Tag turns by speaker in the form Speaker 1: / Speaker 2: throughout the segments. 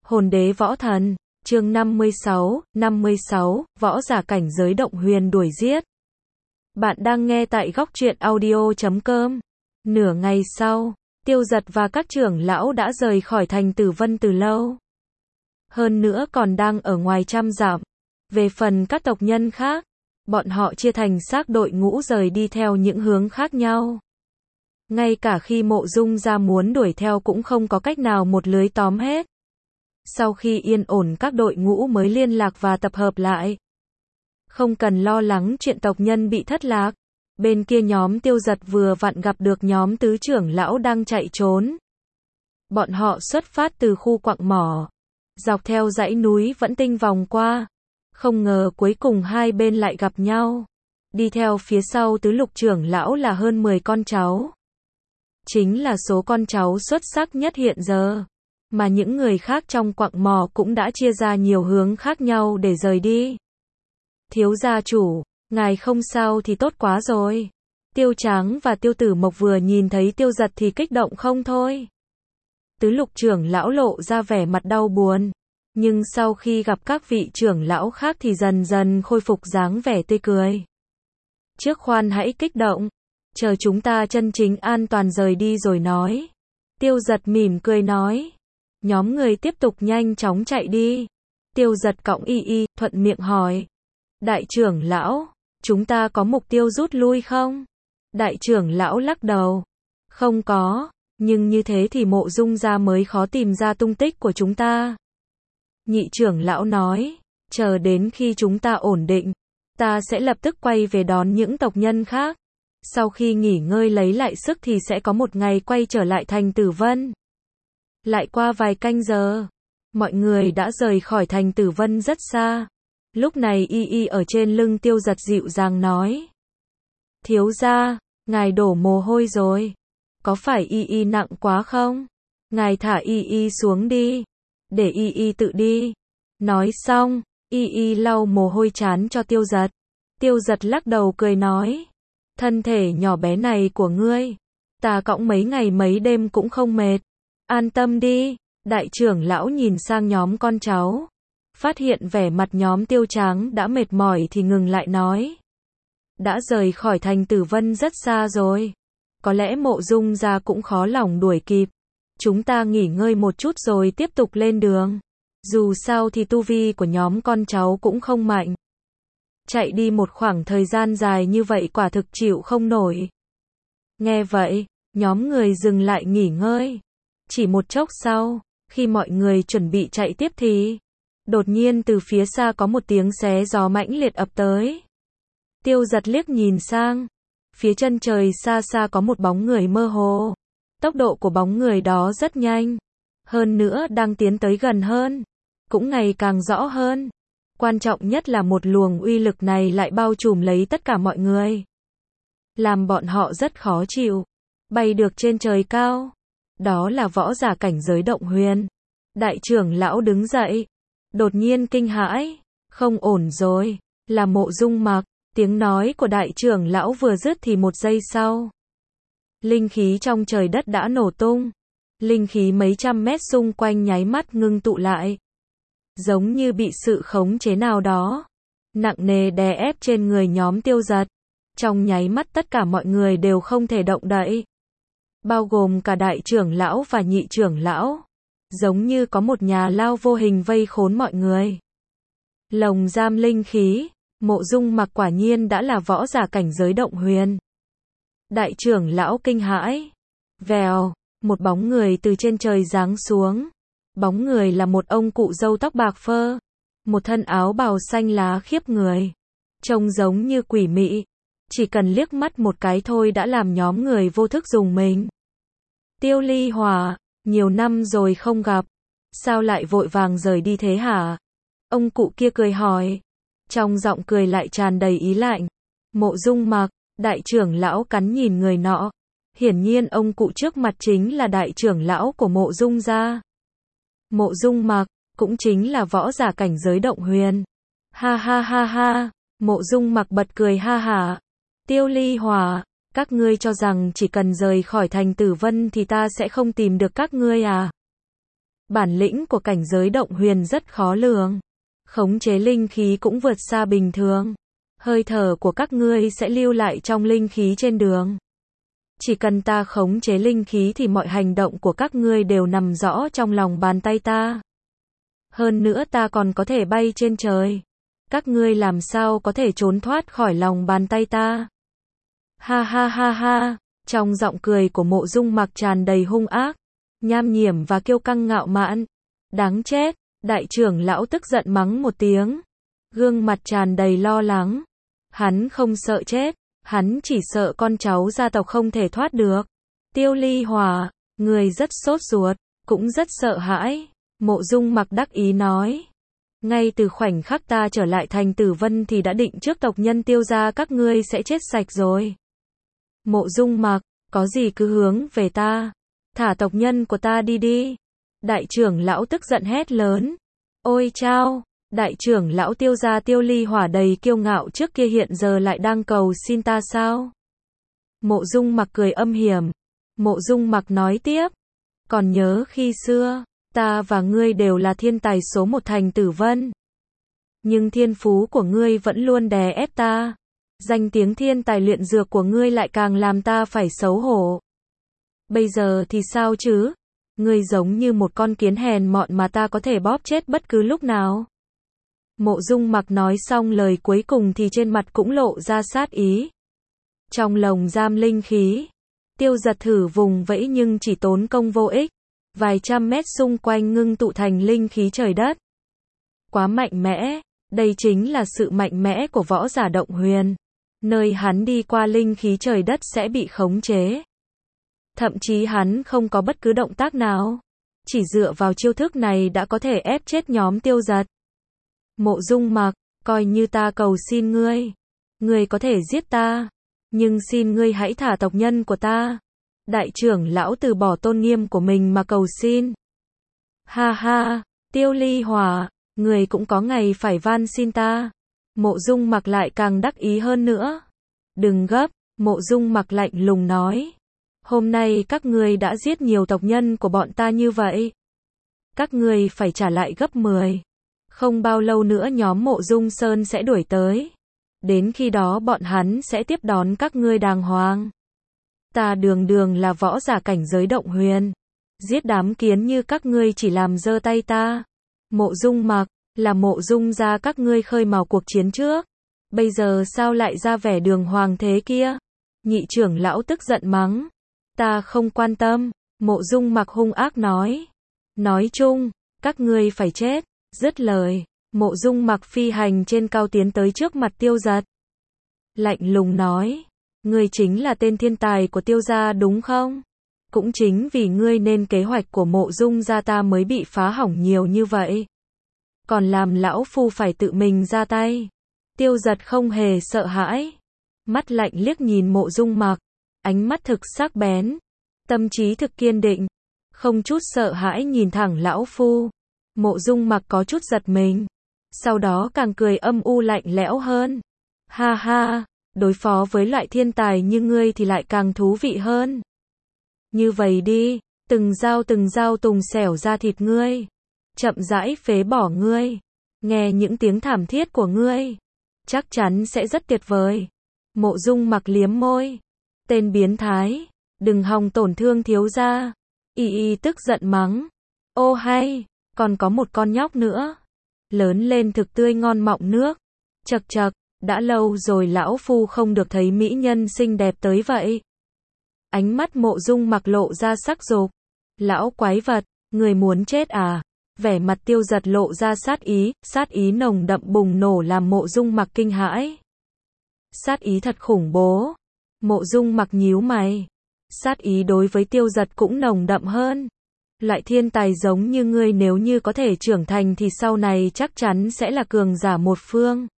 Speaker 1: Hồn đế võ thần, chương 56, võ giả cảnh giới động huyền đuổi giết. Bạn đang nghe tại góc truyện audio.com. Nửa ngày sau, Tiêu Dật và các trưởng lão đã rời khỏi thành Tử Vân từ lâu. Hơn nữa còn đang ở ngoài trăm dặm. Về phần các tộc nhân khác, bọn họ chia thành xác đội ngũ rời đi theo những hướng khác nhau. Ngay cả khi Mộ Dung gia muốn đuổi theo cũng không có cách nào một lưới tóm hết. Sau khi yên ổn các đội ngũ mới liên lạc và tập hợp lại. Không cần lo lắng chuyện tộc nhân bị thất lạc. Bên kia nhóm Tiêu Dật vừa vặn gặp được nhóm tứ trưởng lão đang chạy trốn. Bọn họ xuất phát từ khu quặng mỏ, dọc theo dãy núi Vẫn Tinh vòng qua. Không ngờ cuối cùng hai bên lại gặp nhau. Đi theo phía sau tứ lục trưởng lão là hơn 10 con cháu. Chính là số con cháu xuất sắc nhất hiện giờ. Mà những người khác trong quặng mỏ cũng đã chia ra nhiều hướng khác nhau để rời đi. Thiếu gia chủ, ngài không sao thì tốt quá rồi. Tiêu Tráng và Tiêu Tử Mộc vừa nhìn thấy Tiêu Dật thì kích động không thôi. Tứ lục trưởng lão lộ ra vẻ mặt đau buồn. Nhưng sau khi gặp các vị trưởng lão khác thì dần dần khôi phục dáng vẻ tươi cười. Trước khoan hãy kích động. Chờ chúng ta chân chính an toàn rời đi rồi nói. Tiêu Dật mỉm cười nói. Nhóm người tiếp tục nhanh chóng chạy đi. Tiêu Dật cõng y thuận miệng hỏi. Đại trưởng lão, chúng ta có mục tiêu rút lui không? Đại trưởng lão lắc đầu. Không có, nhưng như thế thì Mộ Dung gia mới khó tìm ra tung tích của chúng ta. Nhị trưởng lão nói, chờ đến khi chúng ta ổn định, ta sẽ lập tức quay về đón những tộc nhân khác. Sau khi nghỉ ngơi lấy lại sức thì sẽ có một ngày quay trở lại thành Tử Vân. Lại qua vài canh giờ, mọi người đã rời khỏi thành Tử Vân rất xa. Lúc này y ở trên lưng Tiêu Dật dịu dàng nói. Thiếu gia, ngài đổ mồ hôi rồi. Có phải y nặng quá không? Ngài thả y xuống đi. Để y tự đi. Nói xong, y lau mồ hôi trán cho Tiêu Dật. Tiêu Dật lắc đầu cười nói. Thân thể nhỏ bé này của ngươi, ta cõng mấy ngày mấy đêm cũng không mệt. An tâm đi. Đại trưởng lão nhìn sang nhóm con cháu. Phát hiện vẻ mặt nhóm Tiêu Tráng đã mệt mỏi thì ngừng lại nói. Đã rời khỏi thành Tử Vân rất xa rồi. Có lẽ Mộ Dung gia cũng khó lòng đuổi kịp. Chúng ta nghỉ ngơi một chút rồi tiếp tục lên đường. Dù sao thì tu vi của nhóm con cháu cũng không mạnh. Chạy đi một khoảng thời gian dài như vậy quả thực chịu không nổi. Nghe vậy, nhóm người dừng lại nghỉ ngơi. Chỉ một chốc sau, khi mọi người chuẩn bị chạy tiếp thì đột nhiên từ phía xa có một tiếng xé gió mãnh liệt ập tới. Tiêu Dật liếc nhìn sang. Phía chân trời xa xa có một bóng người mơ hồ. Tốc độ của bóng người đó rất nhanh. Hơn nữa đang tiến tới gần hơn. Cũng ngày càng rõ hơn. Quan trọng nhất là một luồng uy lực này lại bao trùm lấy tất cả mọi người. Làm bọn họ rất khó chịu. Bay được trên trời cao. Đó là võ giả cảnh giới động huyền. Đại trưởng lão đứng dậy. Đột nhiên kinh hãi. Không ổn rồi. Là Mộ Dung Mặc. Tiếng nói của đại trưởng lão vừa dứt thì một giây sau. Linh khí trong trời đất đã nổ tung. Linh khí mấy trăm mét xung quanh nháy mắt ngưng tụ lại. Giống như bị sự khống chế nào đó. Nặng nề đè ép trên người nhóm Tiêu Dật. Trong nháy mắt tất cả mọi người đều không thể động đậy. Bao gồm cả đại trưởng lão và nhị trưởng lão. Giống như có một nhà lao vô hình vây khốn mọi người. Lồng giam linh khí. Mộ Dung Mặc quả nhiên đã là võ giả cảnh giới động huyền. Đại trưởng lão kinh hãi. Vèo, một bóng người từ trên trời giáng xuống. Bóng người là một ông cụ râu tóc bạc phơ. Một thân áo bào xanh lá khiếp người. Trông giống như quỷ mị. Chỉ cần liếc mắt một cái thôi đã làm nhóm người vô thức rùng mình. Tiêu Ly Hỏa, nhiều năm rồi không gặp. Sao lại vội vàng rời đi thế hả? Ông cụ kia cười hỏi. Trong giọng cười lại tràn đầy ý lạnh. Mộ Dung Mặc, đại trưởng lão cắn nhìn người nọ. Hiển nhiên ông cụ trước mặt chính là đại trưởng lão của Mộ Dung gia. Mộ Dung Mặc, cũng chính là võ giả cảnh giới động huyền. Ha ha ha ha, Mộ Dung Mặc bật cười ha hả. Tiêu Ly Hỏa, các ngươi cho rằng chỉ cần rời khỏi thành Tử Vân thì ta sẽ không tìm được các ngươi à? Bản lĩnh của cảnh giới động huyền rất khó lường. Khống chế linh khí cũng vượt xa bình thường. Hơi thở của các ngươi sẽ lưu lại trong linh khí trên đường. Chỉ cần ta khống chế linh khí thì mọi hành động của các ngươi đều nằm rõ trong lòng bàn tay ta. Hơn nữa ta còn có thể bay trên trời. Các ngươi làm sao có thể trốn thoát khỏi lòng bàn tay ta? Ha ha ha ha, trong giọng cười của Mộ Dung Mặc tràn đầy hung ác, nham hiểm và kiêu căng ngạo mạn. Đáng chết, đại trưởng lão tức giận mắng một tiếng. Gương mặt tràn đầy lo lắng. Hắn không sợ chết, hắn chỉ sợ con cháu gia tộc không thể thoát được. Tiêu Ly Hỏa, người rất sốt ruột, cũng rất sợ hãi. Mộ Dung Mặc đắc ý nói. Ngay từ khoảnh khắc ta trở lại thành Tử Vân thì đã định trước tộc nhân Tiêu gia các ngươi sẽ chết sạch rồi. Mộ Dung Mặc, có gì cứ hướng về ta. Thả tộc nhân của ta đi đi. Đại trưởng lão tức giận hét lớn. Ôi chao, đại trưởng lão Tiêu gia Tiêu Ly Hỏa đầy kiêu ngạo trước kia hiện giờ lại đang cầu xin ta sao? Mộ Dung Mặc cười âm hiểm. Mộ Dung Mặc nói tiếp. Còn nhớ khi xưa, ta và ngươi đều là thiên tài số một thành Tử Vân. Nhưng thiên phú của ngươi vẫn luôn đè ép ta. Danh tiếng thiên tài luyện dược của ngươi lại càng làm ta phải xấu hổ. Bây giờ thì sao chứ? Ngươi giống như một con kiến hèn mọn mà ta có thể bóp chết bất cứ lúc nào. Mộ Dung Mặc nói xong lời cuối cùng thì trên mặt cũng lộ ra sát ý. Trong lồng giam linh khí, Tiêu Giật thử vùng vẫy nhưng chỉ tốn công vô ích. Vài trăm mét xung quanh ngưng tụ thành linh khí trời đất. Quá mạnh mẽ, đây chính là sự mạnh mẽ của võ giả động huyền. Nơi hắn đi qua linh khí trời đất sẽ bị khống chế. Thậm chí hắn không có bất cứ động tác nào. Chỉ dựa vào chiêu thức này đã có thể ép chết nhóm Tiêu Giật. Mộ Dung Mặc, coi như ta cầu xin ngươi. Ngươi có thể giết ta. Nhưng xin ngươi hãy thả tộc nhân của ta. Đại trưởng lão từ bỏ tôn nghiêm của mình mà cầu xin. Ha ha, Tiêu Ly Hỏa, người cũng có ngày phải van xin ta. Mộ Dung Mặc lại càng đắc ý hơn nữa. Đừng gấp, Mộ Dung Mặc lạnh lùng nói. Hôm nay các ngươi đã giết nhiều tộc nhân của bọn ta như vậy. Các ngươi phải trả lại gấp 10. Không bao lâu nữa nhóm Mộ Dung Sơn sẽ đuổi tới. Đến khi đó bọn hắn sẽ tiếp đón các ngươi đàng hoàng. Ta đường đường là võ giả cảnh giới động huyền. Giết đám kiến như các ngươi chỉ làm giơ tay ta. Mộ Dung Mặc, là Mộ Dung gia các ngươi khơi mào cuộc chiến trước. Bây giờ sao lại ra vẻ đường hoàng thế kia? Nhị trưởng lão tức giận mắng. Ta không quan tâm, Mộ Dung Mặc hung ác nói. Nói chung, các ngươi phải chết. Dứt lời, Mộ Dung Mặc phi hành trên cao tiến tới trước mặt Tiêu Giật. Lạnh lùng nói. Ngươi chính là tên thiên tài của Tiêu gia đúng không? Cũng chính vì ngươi nên kế hoạch của Mộ Dung gia ta mới bị phá hỏng nhiều như vậy. Còn làm lão phu phải tự mình ra tay. Tiêu Giật không hề sợ hãi. Mắt lạnh liếc nhìn Mộ Dung Mặc. Ánh mắt thực sắc bén. Tâm trí thực kiên định. Không chút sợ hãi nhìn thẳng lão phu. Mộ Dung Mặc có chút giật mình. Sau đó càng cười âm u lạnh lẽo hơn. Ha ha. Đối phó với loại thiên tài như ngươi thì lại càng thú vị hơn. Như vậy đi, từng dao tùng xẻo ra thịt ngươi. Chậm rãi phế bỏ ngươi. Nghe những tiếng thảm thiết của ngươi. Chắc chắn sẽ rất tuyệt vời. Mộ Dung Mặc liếm môi. Tên biến thái. Đừng hòng tổn thương thiếu gia. Y tức giận mắng. Ô hay, còn có một con nhóc nữa. Lớn lên thực tươi ngon mọng nước. Chậc chậc. Đã lâu rồi lão phu không được thấy mỹ nhân xinh đẹp tới vậy. Ánh mắt Mộ Dung Mặc lộ ra sắc dục. Lão quái vật, người muốn chết à? Vẻ mặt Tiêu Giật lộ ra sát ý nồng đậm bùng nổ làm Mộ Dung Mặc kinh hãi. Sát ý thật khủng bố. Mộ Dung Mặc nhíu mày. Sát ý đối với Tiêu Giật cũng nồng đậm hơn. Loại thiên tài giống như ngươi nếu như có thể trưởng thành thì sau này chắc chắn sẽ là cường giả một phương.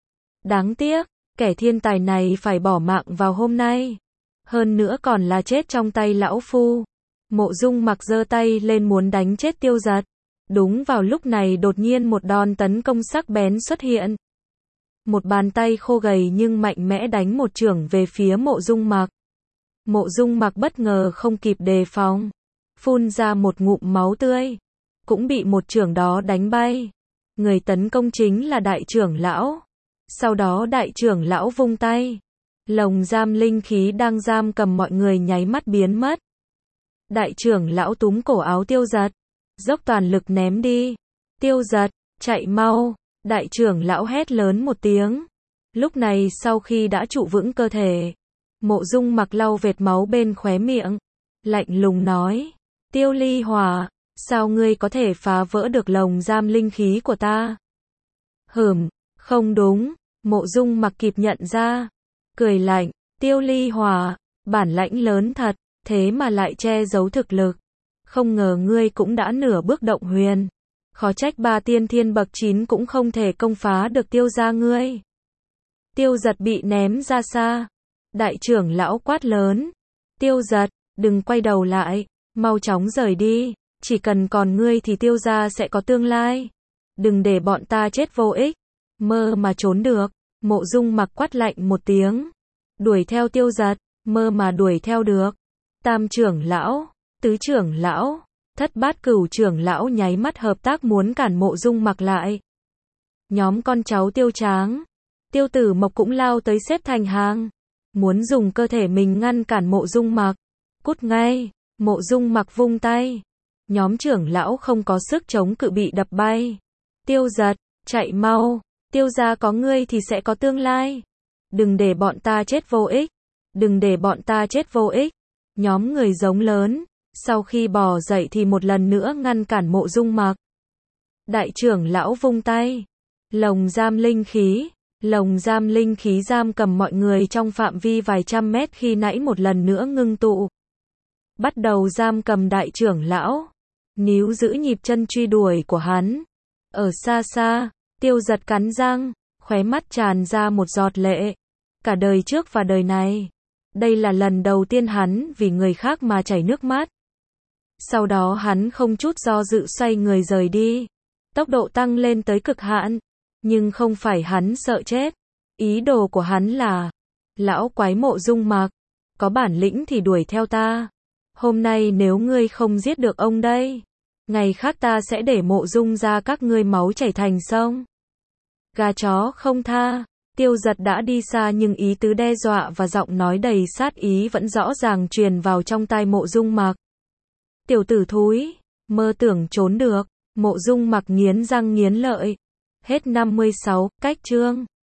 Speaker 1: Đáng tiếc, kẻ thiên tài này phải bỏ mạng vào hôm nay. Hơn nữa còn là chết trong tay lão phu. Mộ Dung Mặc giơ tay lên muốn đánh chết Tiêu Giật. Đúng vào lúc này đột nhiên một đòn tấn công sắc bén xuất hiện. Một bàn tay khô gầy nhưng mạnh mẽ đánh một chưởng về phía Mộ Dung Mặc. Mộ Dung Mặc bất ngờ không kịp đề phòng. Phun ra một ngụm máu tươi. cũng bị một chưởng đó đánh bay. Người tấn công chính là đại trưởng lão. Sau đó đại trưởng lão vung tay. Lồng giam linh khí đang giam cầm mọi người nháy mắt biến mất. Đại trưởng lão túm cổ áo Tiêu Giật. Dốc toàn lực ném đi. Tiêu Giật, chạy mau. Đại trưởng lão hét lớn một tiếng. Lúc này sau khi đã trụ vững cơ thể, Mộ Dung Mặc lau vệt máu bên khóe miệng. Lạnh lùng nói. Tiêu Ly Hỏa, sao ngươi có thể phá vỡ được lồng giam linh khí của ta? Không đúng. Mộ Dung Mặc kịp nhận ra. Cười lạnh. Tiêu Ly Hỏa, bản lãnh lớn thật, thế mà lại che giấu thực lực. Không ngờ ngươi cũng đã nửa bước động huyền. Khó trách ba tiên thiên bậc 9 cũng không thể công phá được Tiêu gia ngươi. Tiêu Giật bị ném ra xa. Đại trưởng lão quát lớn. Tiêu Giật, đừng quay đầu lại, mau chóng rời đi. Chỉ cần còn ngươi thì Tiêu gia sẽ có tương lai. Đừng để bọn ta chết vô ích. Mơ mà trốn được. Mộ Dung Mặc quát lạnh một tiếng. Đuổi theo Tiêu Giật, mơ mà đuổi theo được. Tam trưởng lão, tứ trưởng lão, thất bát cửu trưởng lão nháy mắt hợp tác muốn cản Mộ Dung Mặc lại. Nhóm con cháu Tiêu Tráng, Tiêu Tử Mộc cũng lao tới xếp thành hàng, muốn dùng cơ thể mình ngăn cản Mộ Dung Mặc. Cút ngay. Mộ Dung Mặc vung tay. Nhóm trưởng lão không có sức chống cự bị đập bay. Tiêu Giật, chạy mau. Tiêu gia có ngươi thì sẽ có tương lai. Đừng để bọn ta chết vô ích. Đừng để bọn ta chết vô ích. Nhóm người giống lớn, sau khi bò dậy thì một lần nữa ngăn cản Mộ Dung Mặc. Đại trưởng lão vung tay. Lồng giam linh khí. Lồng giam linh khí giam cầm mọi người trong phạm vi vài trăm mét khi nãy một lần nữa ngưng tụ. Bắt đầu giam cầm đại trưởng lão. Níu giữ nhịp chân truy đuổi của hắn. Ở xa xa, Tiêu Giật cắn răng, khóe mắt tràn ra một giọt lệ. Cả đời trước và đời này, đây là lần đầu tiên hắn vì người khác mà chảy nước mắt. Sau đó hắn không chút do dự xoay người rời đi. Tốc độ tăng lên tới cực hạn. Nhưng không phải hắn sợ chết. Ý đồ của hắn là, lão quái Mộ Dung Mặc, có bản lĩnh thì đuổi theo ta. Hôm nay nếu ngươi không giết được ông đây, ngày khác ta sẽ để Mộ Dung ra các ngươi máu chảy thành sông. Gà chó không tha. Tiêu Giật đã đi xa nhưng ý tứ đe dọa và giọng nói đầy sát ý vẫn rõ ràng truyền vào trong tai Mộ Dung Mặc. Tiểu tử thúi, mơ tưởng trốn được. Mộ Dung Mặc nghiến răng nghiến lợi. Hết 56, cách chương.